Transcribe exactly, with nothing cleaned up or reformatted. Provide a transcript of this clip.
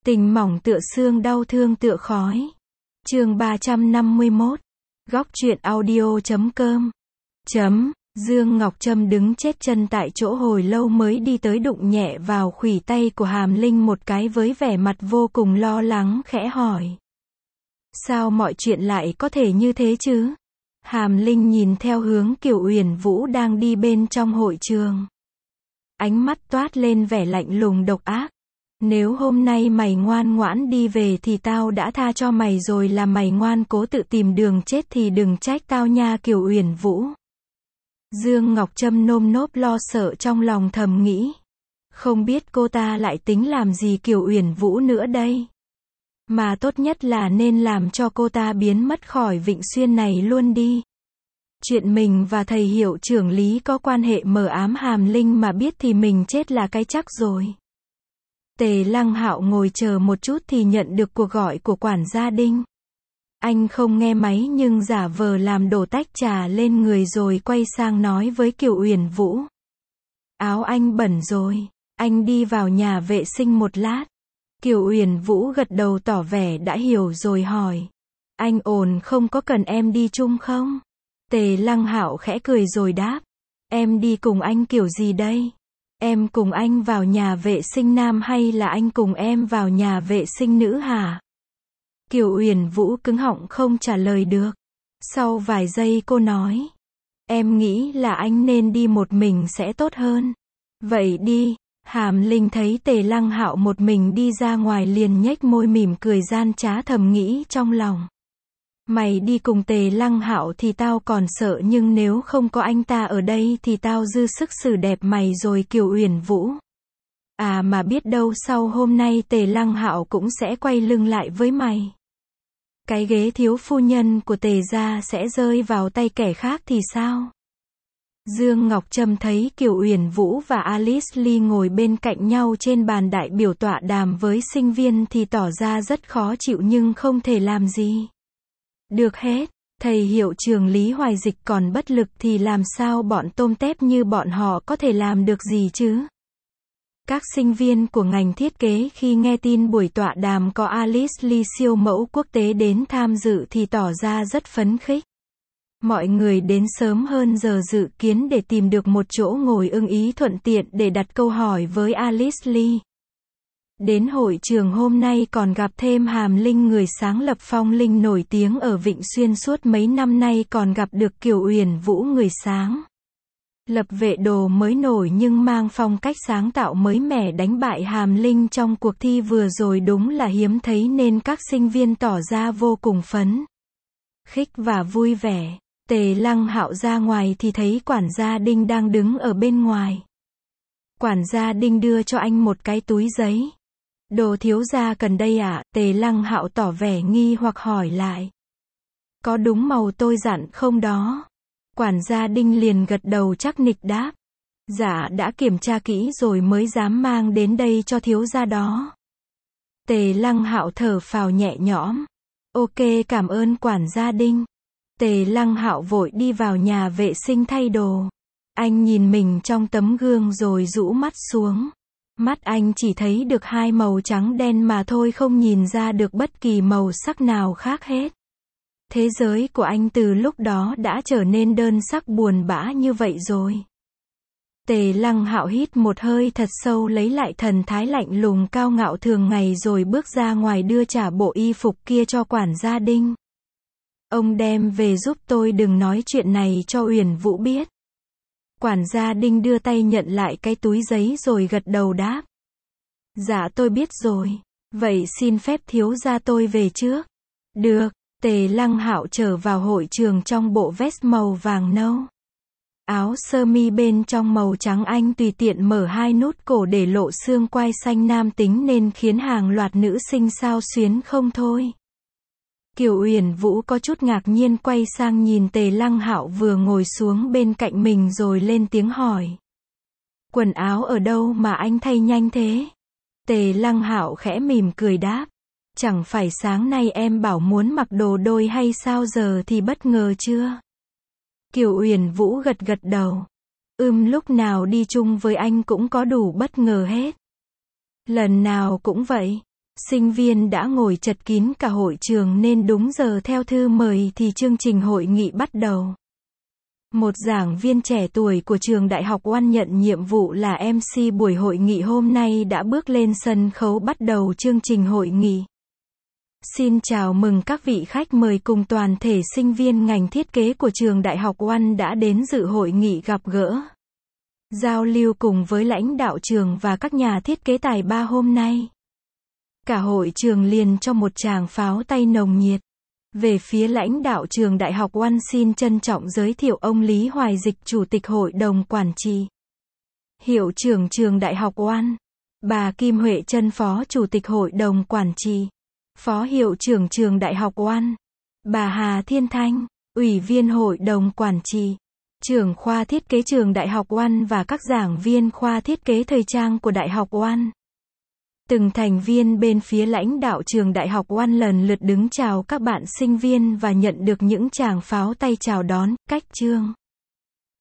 Tình mỏng tựa xương, đau thương tựa khói. Chương ba trăm năm mươi mốt. Góc truyện audio chấm com. Chấm. Dương Ngọc Trâm đứng chết chân tại chỗ hồi lâu mới đi tới đụng nhẹ vào khuỷu tay của Hàm Linh một cái với vẻ mặt vô cùng lo lắng khẽ hỏi. Sao mọi chuyện lại có thể như thế chứ? Hàm Linh nhìn theo hướng Kiều Uyển Vũ đang đi bên trong hội trường. Ánh mắt toát lên vẻ lạnh lùng độc ác. Nếu hôm nay mày ngoan ngoãn đi về thì tao đã tha cho mày rồi, là mày ngoan cố tự tìm đường chết thì đừng trách tao nha Kiều Uyển Vũ. Dương Ngọc Trâm nơm nớp lo sợ trong lòng thầm nghĩ. Không biết cô ta lại tính làm gì Kiều Uyển Vũ nữa đây. Mà tốt nhất là nên làm cho cô ta biến mất khỏi Vịnh Xuyên này luôn đi. Chuyện mình và thầy hiệu trưởng Lý có quan hệ mờ ám Hàm Linh mà biết thì mình chết là cái chắc rồi. Tề Lăng Hạo ngồi chờ một chút thì nhận được cuộc gọi của quản gia Đinh. Anh không nghe máy nhưng giả vờ làm đổ tách trà lên người rồi quay sang nói với Kiều Uyển Vũ. Áo anh bẩn rồi, anh đi vào nhà vệ sinh một lát. Kiều Uyển Vũ gật đầu tỏ vẻ đã hiểu rồi hỏi. Anh ổn không, có cần em đi chung không? Tề Lăng Hạo khẽ cười rồi đáp. Em đi cùng anh kiểu gì đây? Em cùng anh vào nhà vệ sinh nam hay là anh cùng em vào nhà vệ sinh nữ hả? Kiều Uyển Vũ cứng họng không trả lời được. Sau vài giây cô nói. Em nghĩ là anh nên đi một mình sẽ tốt hơn. Vậy đi. Hàm Linh thấy Tề Lăng Hạo một mình đi ra ngoài liền nhếch môi mỉm cười gian trá thầm nghĩ trong lòng. Mày đi cùng Tề Lăng Hạo thì tao còn sợ, nhưng nếu không có anh ta ở đây thì tao dư sức xử đẹp mày rồi Kiều Uyển Vũ. À mà biết đâu sau hôm nay Tề Lăng Hạo cũng sẽ quay lưng lại với mày. Cái ghế thiếu phu nhân của Tề gia sẽ rơi vào tay kẻ khác thì sao? Dương Ngọc Trâm thấy Kiều Uyển Vũ và Alice Ly ngồi bên cạnh nhau trên bàn đại biểu tọa đàm với sinh viên thì tỏ ra rất khó chịu nhưng không thể làm gì. Được hết, thầy hiệu trưởng Lý Hoài Dịch còn bất lực thì làm sao bọn tôm tép như bọn họ có thể làm được gì chứ? Các sinh viên của ngành thiết kế khi nghe tin buổi tọa đàm có Alice Ly siêu mẫu quốc tế đến tham dự thì tỏ ra rất phấn khích. Mọi người đến sớm hơn giờ dự kiến để tìm được một chỗ ngồi ưng ý thuận tiện để đặt câu hỏi với Alice Ly. Đến hội trường hôm nay còn gặp thêm Hàm Linh, người sáng lập Phong Linh nổi tiếng ở Vịnh Xuyên suốt mấy năm nay, còn gặp được Kiều Uyển Vũ, người sáng lập vệ đồ mới nổi nhưng mang phong cách sáng tạo mới mẻ đánh bại Hàm Linh trong cuộc thi vừa rồi, đúng là hiếm thấy nên các sinh viên tỏ ra vô cùng phấn khích và vui vẻ. Tề Lăng Hạo ra ngoài thì thấy quản gia Đinh đang đứng ở bên ngoài. Quản gia Đinh đưa cho anh một cái túi giấy. Đồ thiếu gia cần đây ạ? À? Tề Lăng Hạo tỏ vẻ nghi hoặc hỏi lại. Có đúng màu tôi dặn không đó? Quản gia Đinh liền gật đầu chắc nịch đáp. Dạ đã kiểm tra kỹ rồi mới dám mang đến đây cho thiếu gia đó. Tề Lăng Hạo thở phào nhẹ nhõm. Ok, cảm ơn quản gia Đinh. Tề Lăng Hạo vội đi vào nhà vệ sinh thay đồ. Anh nhìn mình trong tấm gương rồi rũ mắt xuống. Mắt anh chỉ thấy được hai màu trắng đen mà thôi, không nhìn ra được bất kỳ màu sắc nào khác hết. Thế giới của anh từ lúc đó đã trở nên đơn sắc buồn bã như vậy rồi. Tề Lăng Hạo hít một hơi thật sâu, lấy lại thần thái lạnh lùng cao ngạo thường ngày rồi bước ra ngoài đưa trả bộ y phục kia cho quản gia Đinh. Ông đem về giúp tôi, đừng nói chuyện này cho Uyển Vũ biết. Quản gia Đinh đưa tay nhận lại cái túi giấy rồi gật đầu đáp. Dạ tôi biết rồi. Vậy xin phép thiếu gia tôi về trước. Được. Tề Lăng Hạo trở vào hội trường trong bộ vest màu vàng nâu. Áo sơ mi bên trong màu trắng, anh tùy tiện mở hai nút cổ để lộ xương quai xanh nam tính nên khiến hàng loạt nữ sinh xao xuyến không thôi. Kiều Uyển Vũ có chút ngạc nhiên quay sang nhìn Tề Lăng Hạo vừa ngồi xuống bên cạnh mình rồi lên tiếng hỏi. Quần áo ở đâu mà anh thay nhanh thế? Tề Lăng Hạo khẽ mỉm cười đáp. Chẳng phải sáng nay em bảo muốn mặc đồ đôi hay sao, giờ thì bất ngờ chưa? Kiều Uyển Vũ gật gật đầu. Ừm, lúc nào đi chung với anh cũng có đủ bất ngờ hết. Lần nào cũng vậy. Sinh viên đã ngồi chật kín cả hội trường nên đúng giờ theo thư mời thì chương trình hội nghị bắt đầu. Một giảng viên trẻ tuổi của trường Đại học Oan nhận nhiệm vụ là em xê buổi hội nghị hôm nay đã bước lên sân khấu bắt đầu chương trình hội nghị. Xin chào mừng các vị khách mời cùng toàn thể sinh viên ngành thiết kế của trường Đại học Oan đã đến dự hội nghị gặp gỡ, giao lưu cùng với lãnh đạo trường và các nhà thiết kế tài ba hôm nay. Cả hội trường liền cho một tràng pháo tay nồng nhiệt. Về phía lãnh đạo trường Đại học Oan xin trân trọng giới thiệu ông Lý Hoài Dịch, Chủ tịch Hội đồng Quản trị. Hiệu trưởng trường Đại học Oan. Bà Kim Huệ Trân, Phó Chủ tịch Hội đồng Quản trị. Phó Hiệu trưởng trường Đại học Oan. Bà Hà Thiên Thanh, Ủy viên Hội đồng Quản trị. Trưởng khoa thiết kế trường Đại học Oan và các giảng viên khoa thiết kế thời trang của Đại học Oan. Từng thành viên bên phía lãnh đạo trường Đại học Oan lần lượt đứng chào các bạn sinh viên và nhận được những tràng pháo tay chào đón, cách chương.